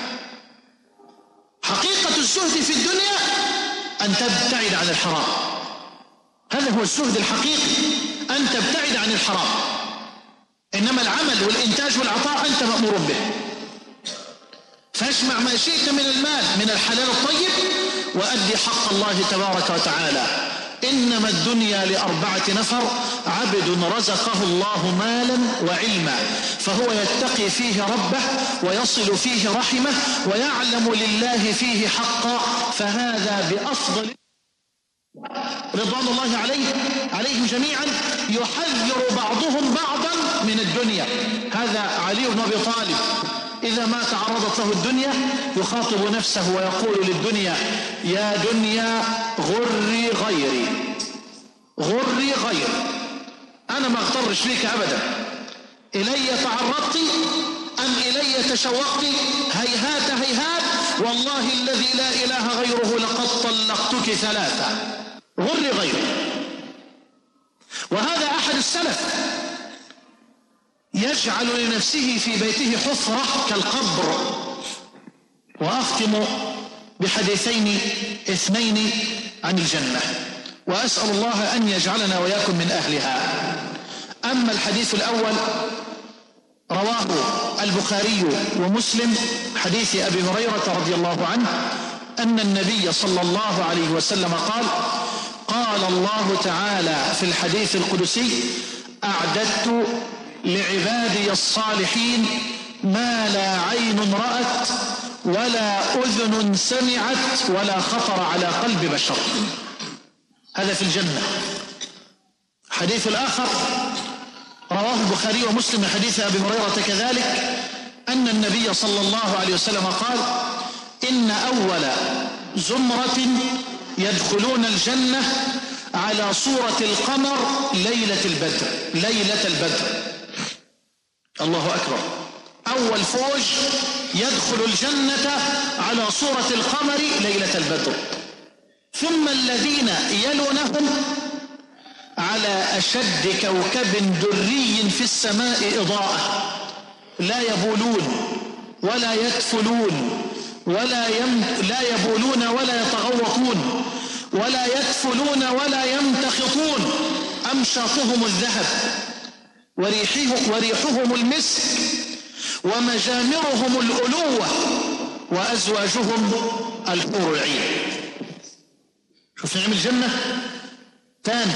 Speaker 1: حقيقة الزهد في الدنيا أن تبتعد عن الحرام، هذا هو الزهد الحقيقي، أن تبتعد عن الحرام. إنما العمل والإنتاج والعطاء أنت مأمور به. فاجمع ما شئت من المال من الحلال الطيب، وأدي حق الله تبارك وتعالى. إنما الدنيا لأربعة نفر: عبد رزقه الله مالا وعلما، فهو يتقي فيه ربه ويصل فيه رحمه ويعلم لله فيه حقا، فهذا بأفضل رضوان الله عليه عليهم جميعا. يحذر بعضهم بعضا من الدنيا. هذا علي بن أبي طالب إذا ما تعرضت له الدنيا يخاطب نفسه ويقول للدنيا: يا دنيا غري غيري، غري غيري، أنا ما اغترش فيك أبدا. إلي تعرضت أم إلي تشوقت؟ هيهات هيهات، والله الذي لا إله غيره لقد طلقتك ثلاثة. غري غيري. وهذا أحد السلف يجعل لنفسه في بيته حفرة كالقبر. وأختم بحديثين اثنين عن الجنة، وأسأل الله أن يجعلنا وياكم من أهلها. أما الحديث الأول رواه البخاري ومسلم، حديث أبي هريرة رضي الله عنه أن النبي صلى الله عليه وسلم قال: قال الله تعالى في الحديث القدسي: أعددت لعبادي الصالحين ما لا عين رأت ولا أذن سمعت ولا خطر على قلب بشر. هذا في الجنة. حديث الآخر رواه البخاري ومسلم من حديث أبي هريرة كذلك، أن النبي صلى الله عليه وسلم قال: إن أول زمرة يدخلون الجنة على صورة القمر ليلة البدر. ليلة البدر. الله أكبر. أول فوج يدخل الجنة على صورة القمر ليلة البدر، ثم الذين يلونهم على أشد كوكب دري في السماء إضاءة، لا يبولون ولا يتفلون ولا يم... لا يبولون ولا يتغوطون ولا يتفلون ولا يمتخطون، أمشاطهم الذهب وريحه وريحهم المسك ومجامرهم الألوة وأزواجهم الحور العين. شوف نعم الجنة. ثاني،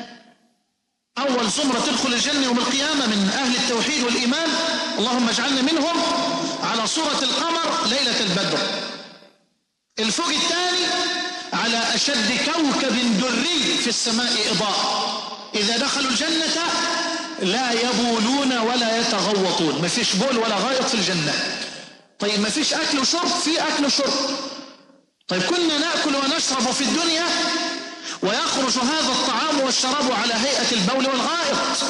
Speaker 1: أول زمرة تدخل الجنة يوم القيامة من أهل التوحيد والإيمان، اللهم اجعلنا منهم، على صورة القمر ليلة البدر. الفوق الثاني على أشد كوكب دري في السماء إضاءة. إذا دخلوا الجنة لا يبولون ولا يتغوطون، ما فيش بول ولا غائط في الجنة. طيب ما فيش أكل وشرب؟ في أكل وشرب. طيب كنا نأكل ونشرب في الدنيا ويخرج هذا الطعام والشراب على هيئة البول والغائط،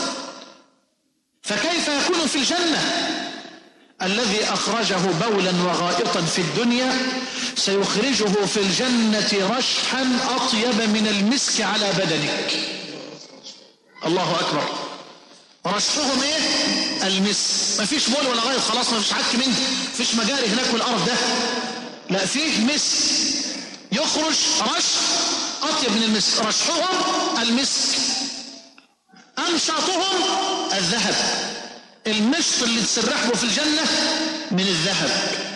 Speaker 1: فكيف يكون في الجنة؟ الذي أخرجه بولا وغائطا في الدنيا سيخرجه في الجنة رشحا أطيب من المسك على بدنك. الله أكبر. رشحهم ايه؟ المسك. ما فيش بول ولا غائط، خلاص ما فيش عك منه، ما فيش مجاري هناك والأرض ده، لا فيه مسك يخرج رشح أطيب من المسك. رشحهم المسك، أمشاطهم الذهب. المشط اللي تسرح به في الجنة من الذهب.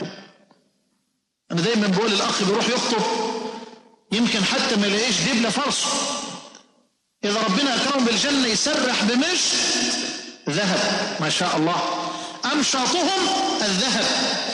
Speaker 1: أنا دايما بقول الأخ بيروح يخطب يمكن حتى ما يلاقيش دبلة فرصه، إذا ربنا أكرمه بالجنة يسرح بمشط ذهب ما شاء الله. أمشاطهم الذهب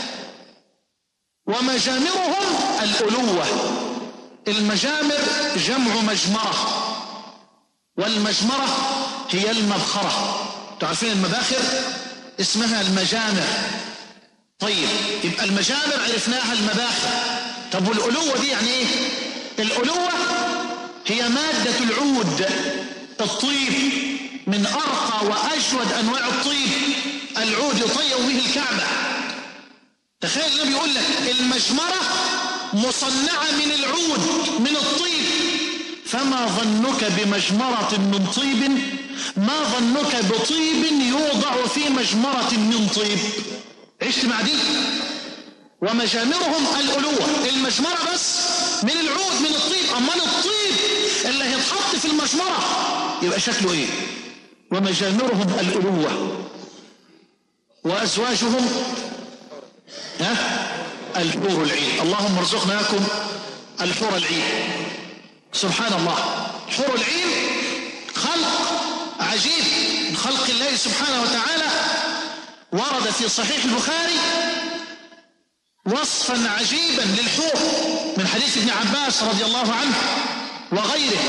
Speaker 1: ومجامرهم الألوة. المجامر جمع مجمرة، والمجمرة هي المبخرة. تعرفين المباخر اسمها المجامر. طيب يبقى المجامر عرفناها، المباخر. طب والألوة دي يعني ايه؟ الألوة هي مادة العود، الطيب، من أرقى وأجود أنواع الطيب العود يطيب به الكعبة. تخيل النبي يقول لك المجمرة مصنعة من العود من الطيب، فما ظنك بمجمرة من طيب؟ ما ظنك بطيب يوضع في مجمرة من طيب؟ عشت مع دي؟ ومجامرهم الألوة. المجمرة بس من العود من الطيب، أمال الطيب اللي هيتحط في المجمرة يبقى شكله ايه؟ ومجامرهم الألوة وأزواجهم ها الحور العين. اللهم ارزقناكم الحور العين. سبحان الله. حور العين خلق عجيب من خلق الله سبحانه وتعالى. ورد في صحيح البخاري وصفا عجيبا للحور من حديث ابن عباس رضي الله عنه وغيره.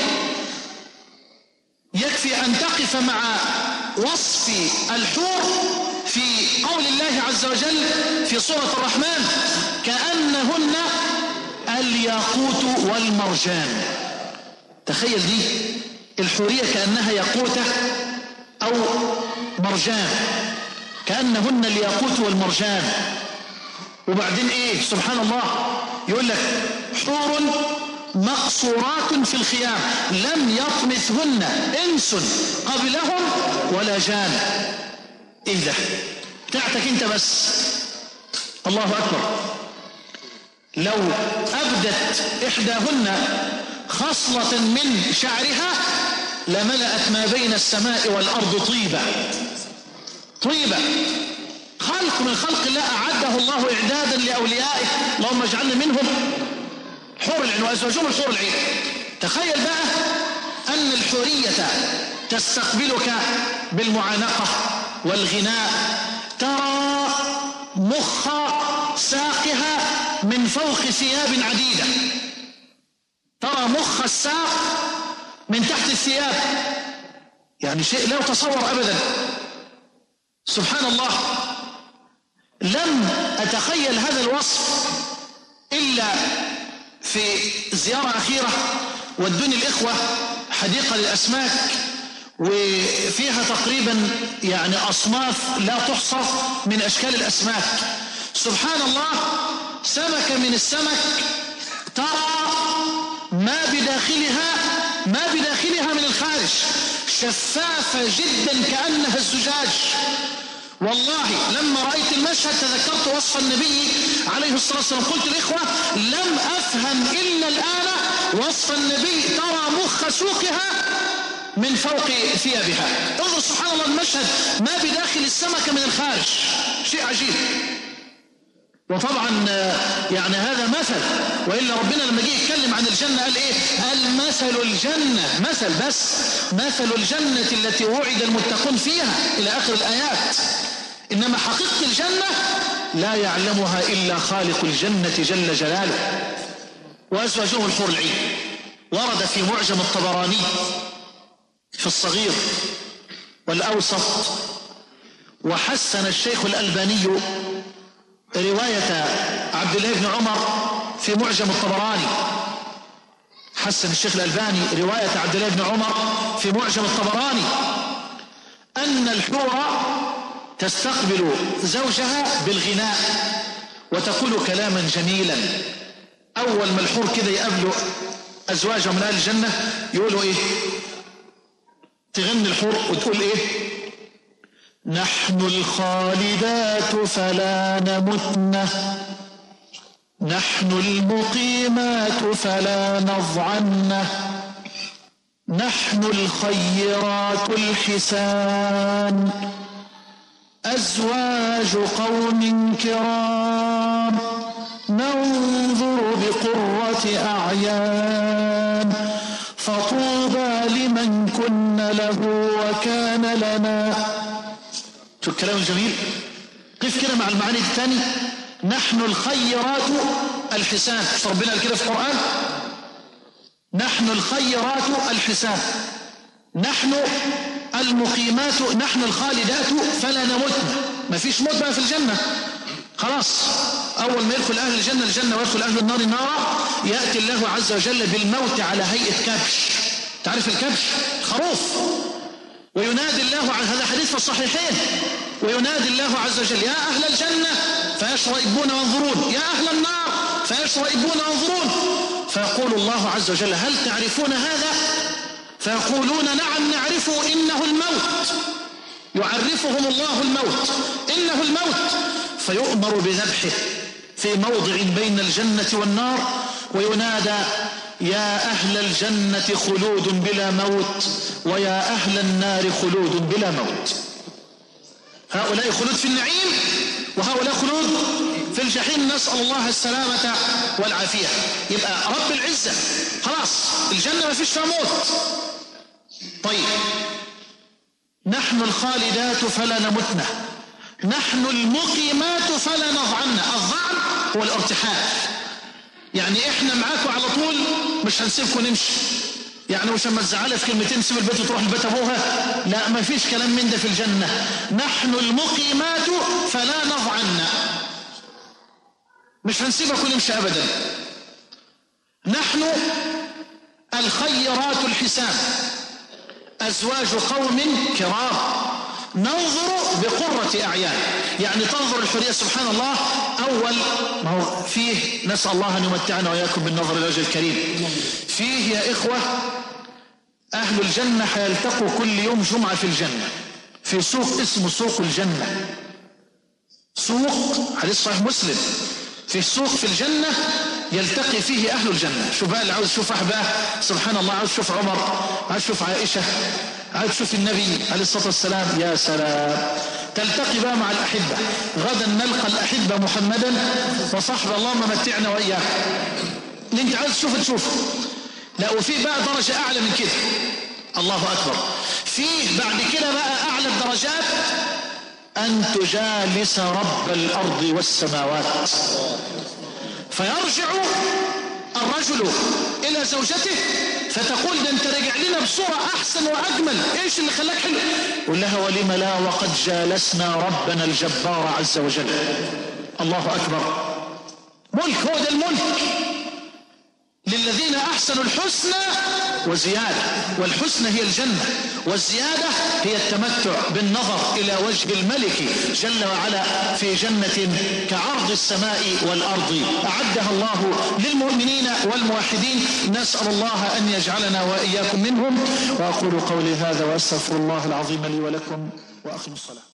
Speaker 1: يكفي أن تقف مع وصف الحور في قول الله عز وجل في سورة الرحمن: كأنهن الياقوت والمرجان. تخيل دي الحورية كأنها ياقوتة أو مرجان، كأنهن الياقوت والمرجان. وبعدين ايه؟ سبحان الله، يقول لك حور مقصورات في الخيام لم يطمثهن انس قبلهم ولا جان. ايه ده؟ بتاعتك انت بس. الله اكبر. لو ابدت احداهن خصلة من شعرها لملأت ما بين السماء والارض طيبة. طيبة. خلق من خلق الله اعده الله اعدادا لاوليائه، اللهم اجعلنا منهم. حور العين وازواجهم الحور العين. تخيل بقى أن الحورية تستقبلك بالمعانقة والغناء، ترى مخ ساقها من فوق ثياب عديدة، ترى مخ الساق من تحت الثياب، يعني شيء لا يتصور أبدا. سبحان الله، لم أتخيل هذا الوصف إلا في زيارة أخيرة ودوني الإخوة حديقة للأسماك، وفيها تقريبا يعني أصناف لا تحصى من أشكال الأسماك. سبحان الله، سمكة من السمك ترى ما بداخلها ما بداخلها من الخارج، شفافة جدا كأنها الزجاج. والله لما رأيت المشهد تذكرت وصف النبي عليه الصلاة والسلام، قلت الإخوة لم أفهم إلا الآن وصف النبي، ترى مخ سوقها من فوق ثيابها. انظر سبحان الله المشهد، ما بداخل السمكة من الخارج، شيء عجيب. وطبعا يعني هذا مثل، وإلا ربنا لما جه يتكلم عن الجنة قال إيه؟ قال مثل الجنة، مثل بس، مثل الجنة التي وعد المتقون فيها إلى آخر الآيات. إنما حقيقة الجنة لا يعلمها إلا خالق الجنة جل جلاله. وأزواجهم الحور العين، ورد في معجم الطبراني في الصغير والأوسط، وحسن الشيخ الألباني رواية عبد الله بن عمر في معجم الطبراني. حسن الشيخ الألباني رواية عبد الله بن عمر في معجم الطبراني أن الحور تستقبل زوجها بالغناء وتقول كلاما جميلا. أول ما الحور كده يقابلوا أزواجهم من أهل الجنة يقولوا إيه؟ تغني الحور وتقول إيه؟ نحن الخالدات فلا نمتن، نحن المقيمات فلا نضعن، نحن الخيرات الحسان، أزواج قوم كرام، ننظر بقرة أعيان، فطوبى لمن كن له وكان لنا. شو الكلام الجميل؟ قف كده مع المعاني الثاني، نحن الخيرات الحسان. ربنا قال كده في القرآن، نحن الخيرات الحسان، نحن المقيمات، نحن الخالدات فلا نموتن. ما فيش موت بقى في الجنة خلاص. أول ما يدخل أهل الجنة الجنة ويدخل أهل النار النار، يأتي الله عز وجل بالموت على هيئة كبش. تعرف الكبش؟ خروف. وينادي الله عن هذا حديث في الصحيحين، وينادي الله عز وجل يا أهل الجنة فيشرئبون وانظرون، يا أهل النار فيشرئبون وانظرون، فيقول الله عز وجل هل تعرفون هذا؟ فيقولون نعم نعرفه، إنه الموت. يعرفهم الله الموت، إنه الموت. فيؤمر بذبحه في موضع بين الجنة والنار، وينادى يا أهل الجنة خلود بلا موت، ويا أهل النار خلود بلا موت. هؤلاء خلود في النعيم، وهؤلاء خلود في الجحيم، نسأل الله السلامة والعافية. يبقى رب العزة خلاص الجنة ما فيش فيها موت. طيب، نحن الخالدات فلا نمتن، نحن المقيمات فلا نضعن. الضعن هو الارتحال، يعني احنا معاكم على طول، مش هنسيبكم نمشي، يعني مش اما تزعلها في كلمتين سيب البيت وتروح لبيت ابوها، لا ما فيش كلام من ده في الجنة. نحن المقيمات فلا نضعن، مش هنسيبكم نمشي ابدا. نحن الخيرات الحسان، ازواج قوم كرام، ننظر بقرة أعيان. يعني تنظر الحرية سبحان الله. أول ما هو فيه، نسأل الله أن يمتعنا وإياكم بالنظر إلى وجه الكريم. فيه يا إخوة أهل الجنة حيلتقوا كل يوم جمعة في الجنة في سوق اسمه سوق الجنة. سوق، حديث صحيح مسلم، في سوق في الجنة يلتقي فيه أهل الجنة. شو بقى اللي عاوز يشوف أحباه؟ سبحان الله، عاوز يشوف عمر، عاوز يشوف عائشة، عاوز تشوف النبي عليه الصلاة والسلام. يا سلام، تلتقي بقى مع الأحبة. غدا نلقى الأحبة محمدا وصحبه، اللهم متعنا وإياه. اللي انت عاوز تشوف تشوف. لا، وفي بقى درجة أعلى من كده، الله أكبر. فيه بعد كده بقى أعلى الدرجات أن تجالس رب الأرض والسماوات، فيرجع الرجل إلى زوجته فتقول ده أنت رجع لنا بصورة أحسن وأجمل، إيش اللي خلاك حلو؟ يقول لها ولم لا وقد جالسنا ربنا الجبار عز وجل. الله أكبر. ملك، هو ده الملك. للذين أحسنوا الحسنى وزيادة، والحسنى هي الجنة، والزيادة هي التمتع بالنظر إلى وجه الملك جل وعلا في جنة كعرض السماء والأرض أعدها الله للمؤمنين والموحدين. نسأل الله أن يجعلنا وإياكم منهم. وأقول قولي هذا وأستغفر الله العظيم لي ولكم، وأقم الصلاة.